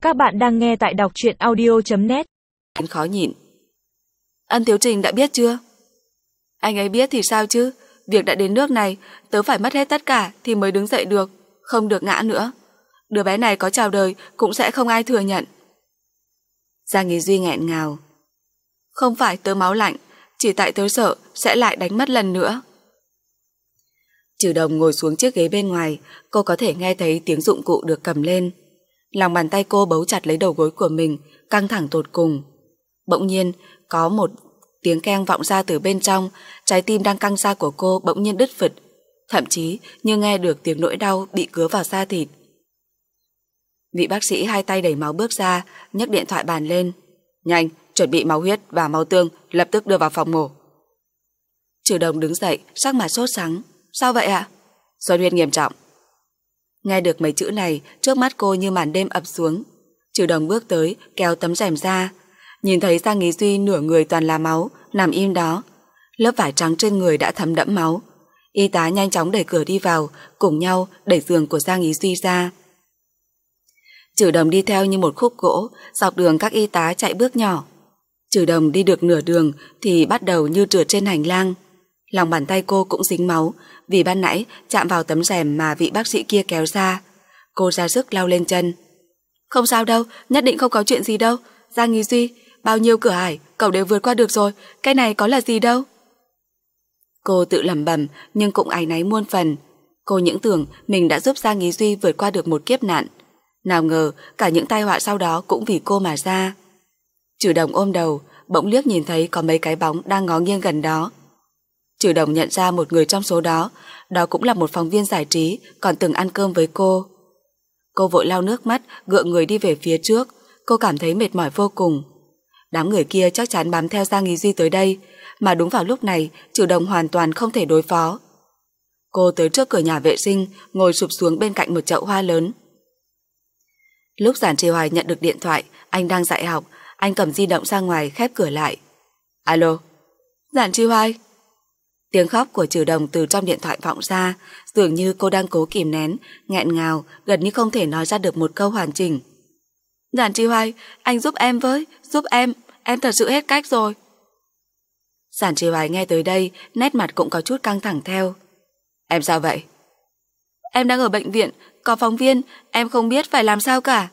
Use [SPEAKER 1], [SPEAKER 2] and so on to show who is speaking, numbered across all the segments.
[SPEAKER 1] Các bạn đang nghe tại đọc truyện audio.net.
[SPEAKER 2] Khó nhịn. Ân Tiếu Trình đã biết chưa? Anh ấy biết thì sao chứ? Việc đã đến nước này, tớ phải mất hết tất cả thì mới đứng dậy được, không được ngã nữa. Đứa bé này có chào đời cũng sẽ không ai thừa nhận. Giang Ý Duy nghẹn ngào. Không phải tớ máu lạnh, chỉ tại tớ sợ sẽ lại đánh mất lần nữa. Trừ Đồng ngồi xuống chiếc ghế bên ngoài, cô có thể nghe thấy tiếng dụng cụ được cầm lên. Lòng bàn tay cô bấu chặt lấy đầu gối của mình, căng thẳng tột cùng. Bỗng nhiên, có một tiếng keng vọng ra từ bên trong, trái tim đang căng ra của cô bỗng nhiên đứt phịch, thậm chí như nghe được tiếng nỗi đau bị cứa vào da thịt. Vị bác sĩ hai tay đẩy máu bước ra, nhấc điện thoại bàn lên. Nhanh, chuẩn bị máu huyết và máu tương, lập tức đưa vào phòng mổ. Trừ Đồng đứng dậy, sắc mặt sốt sắng. Sao vậy ạ? Xuất huyết nghiêm trọng. Nghe được mấy chữ này, trước mắt cô như màn đêm ập xuống. Trừ Đồng bước tới, kéo tấm rèm ra. Nhìn thấy Giang Ý Duy nửa người toàn là máu, nằm im đó. Lớp vải trắng trên người đã thấm đẫm máu. Y tá nhanh chóng đẩy cửa đi vào, cùng nhau đẩy giường của Giang Ý Duy ra. Trừ Đồng đi theo như một khúc gỗ, dọc đường các y tá chạy bước nhỏ. Trừ Đồng đi được nửa đường thì bắt đầu như trượt trên hành lang. Lòng bàn tay cô cũng dính máu, vì ban nãy chạm vào tấm rèm mà vị bác sĩ kia kéo ra. Cô ra sức lau lên chân. Không sao đâu, nhất định không có chuyện gì đâu. Giang Ý Duy, bao nhiêu cửa ải cậu đều vượt qua được rồi, cái này có là gì đâu. Cô tự lẩm bẩm nhưng cũng áy náy muôn phần. Cô những tưởng mình đã giúp Giang Ý Duy vượt qua được một kiếp nạn. Nào ngờ cả những tai họa sau đó cũng vì cô mà ra. Trừ Đồng ôm đầu, bỗng liếc nhìn thấy có mấy cái bóng đang ngó nghiêng gần đó. Trừ Đồng nhận ra một người trong số đó, đó cũng là một phóng viên giải trí còn từng ăn cơm với cô. Cô vội lau nước mắt, gượng người đi về phía trước. Cô cảm thấy mệt mỏi vô cùng. Đám người kia chắc chắn bám theo Giang Ý Duy tới đây, mà đúng vào lúc này Trừ Đồng hoàn toàn không thể đối phó. Cô tới trước cửa nhà vệ sinh, ngồi sụp xuống bên cạnh một chậu hoa lớn. Lúc Giản Trì Hoài nhận được điện thoại, anh đang dạy học. Anh cầm di động ra ngoài khép cửa lại. Alo, Giản Trì Hoài. Tiếng khóc của Trừ Đồng từ trong điện thoại vọng ra, dường như cô đang cố kìm nén, nghẹn ngào, gần như không thể nói ra được một câu hoàn chỉnh. Giản Trì Hoài, anh giúp em với, giúp em thật sự hết cách rồi. Giản Trì Hoài nghe tới đây, nét mặt cũng có chút căng thẳng theo. Em sao vậy? Em đang ở bệnh viện, có phóng viên, em không biết phải làm sao cả.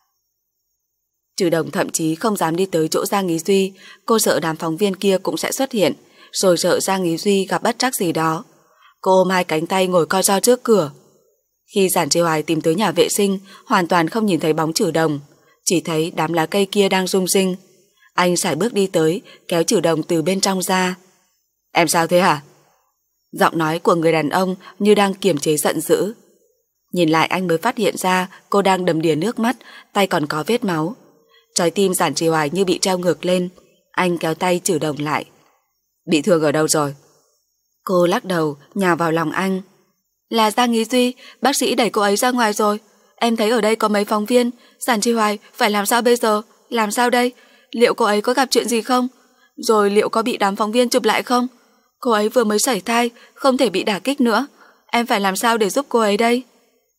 [SPEAKER 2] Trừ Đồng thậm chí không dám đi tới chỗ Giang Ý Duy, cô sợ đám phóng viên kia cũng sẽ xuất hiện, rồi sợ Giang Ý Duy gặp bất trắc gì đó. Cô ôm hai cánh tay ngồi co ro trước cửa. Khi Giản Trì Hoài tìm tới nhà vệ sinh, hoàn toàn không nhìn thấy bóng Trừ Đồng, chỉ thấy đám lá cây kia đang rung rinh. Anh sải bước đi tới, kéo Trừ Đồng từ bên trong ra. Em sao thế hả? Giọng nói của người đàn ông như đang kiềm chế giận dữ. Nhìn lại anh mới phát hiện ra cô đang đầm đìa nước mắt, tay còn có vết máu. Trái tim Giản Trì Hoài như bị treo ngược lên. Anh kéo tay Trừ Đồng lại. Bị thương ở đâu rồi? Cô lắc đầu, nhào vào lòng anh. Là Giang Ý Duy, bác sĩ đẩy cô ấy ra ngoài rồi. Em thấy ở đây có mấy phóng viên. Giản Trì Hoài, phải làm sao bây giờ? Làm sao đây? Liệu cô ấy có gặp chuyện gì không? Rồi liệu có bị đám phóng viên chụp lại không? Cô ấy vừa mới sảy thai, không thể bị đả kích nữa. Em phải làm sao để giúp cô ấy đây?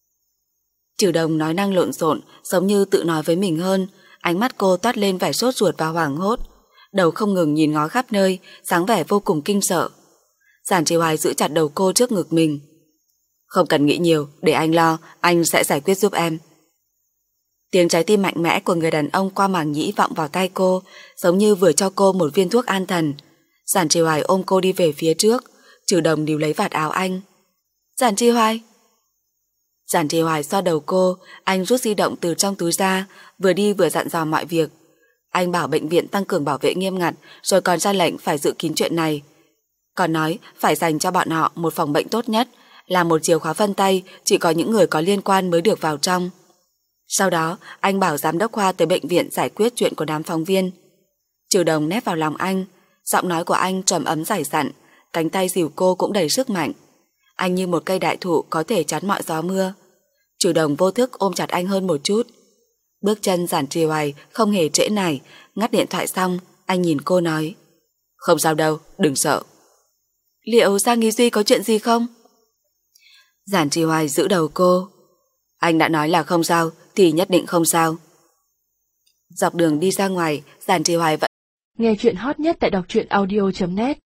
[SPEAKER 2] Trừ Đồng nói năng lộn xộn, giống như tự nói với mình hơn. Ánh mắt cô toát lên vẻ sốt ruột và hoảng hốt. Đầu không ngừng nhìn ngó khắp nơi, dáng vẻ vô cùng kinh sợ. Giản Trì Hoài giữ chặt đầu cô trước ngực mình. Không cần nghĩ nhiều, để anh lo, anh sẽ giải quyết giúp em. Tiếng trái tim mạnh mẽ của người đàn ông qua màng nhĩ vọng vào tai cô, giống như vừa cho cô một viên thuốc an thần. Giản Trì Hoài ôm cô đi về phía trước. Trừ Đồng níu lấy vạt áo anh. Giản Trì Hoài. Giản Trì Hoài xoa đầu cô. Anh rút di động từ trong túi ra, vừa đi vừa dặn dò mọi việc. Anh bảo bệnh viện tăng cường bảo vệ nghiêm ngặt, rồi còn ra lệnh phải giữ kín chuyện này. Còn nói phải dành cho bọn họ một phòng bệnh tốt nhất, là một chìa khóa vân tay, chỉ có những người có liên quan mới được vào trong. Sau đó, anh bảo giám đốc khoa tới bệnh viện giải quyết chuyện của đám phóng viên. Trừ Đồng nép vào lòng anh, giọng nói của anh trầm ấm dày dặn, cánh tay dìu cô cũng đầy sức mạnh. Anh như một cây đại thụ có thể chắn mọi gió mưa. Trừ Đồng vô thức ôm chặt anh hơn một chút. Bước chân Giản Trì Hoài không hề trễ nải. Ngắt điện thoại xong, anh nhìn cô nói. Không sao đâu, đừng sợ. Liệu Giang Ý Duy có chuyện gì không? Giản Trì Hoài giữ đầu cô. Anh đã nói là không sao thì nhất định không sao. Dọc đường đi ra ngoài, Giản Trì Hoài vẫn
[SPEAKER 1] Nghe chuyện hot nhất tại đọc truyện audio.net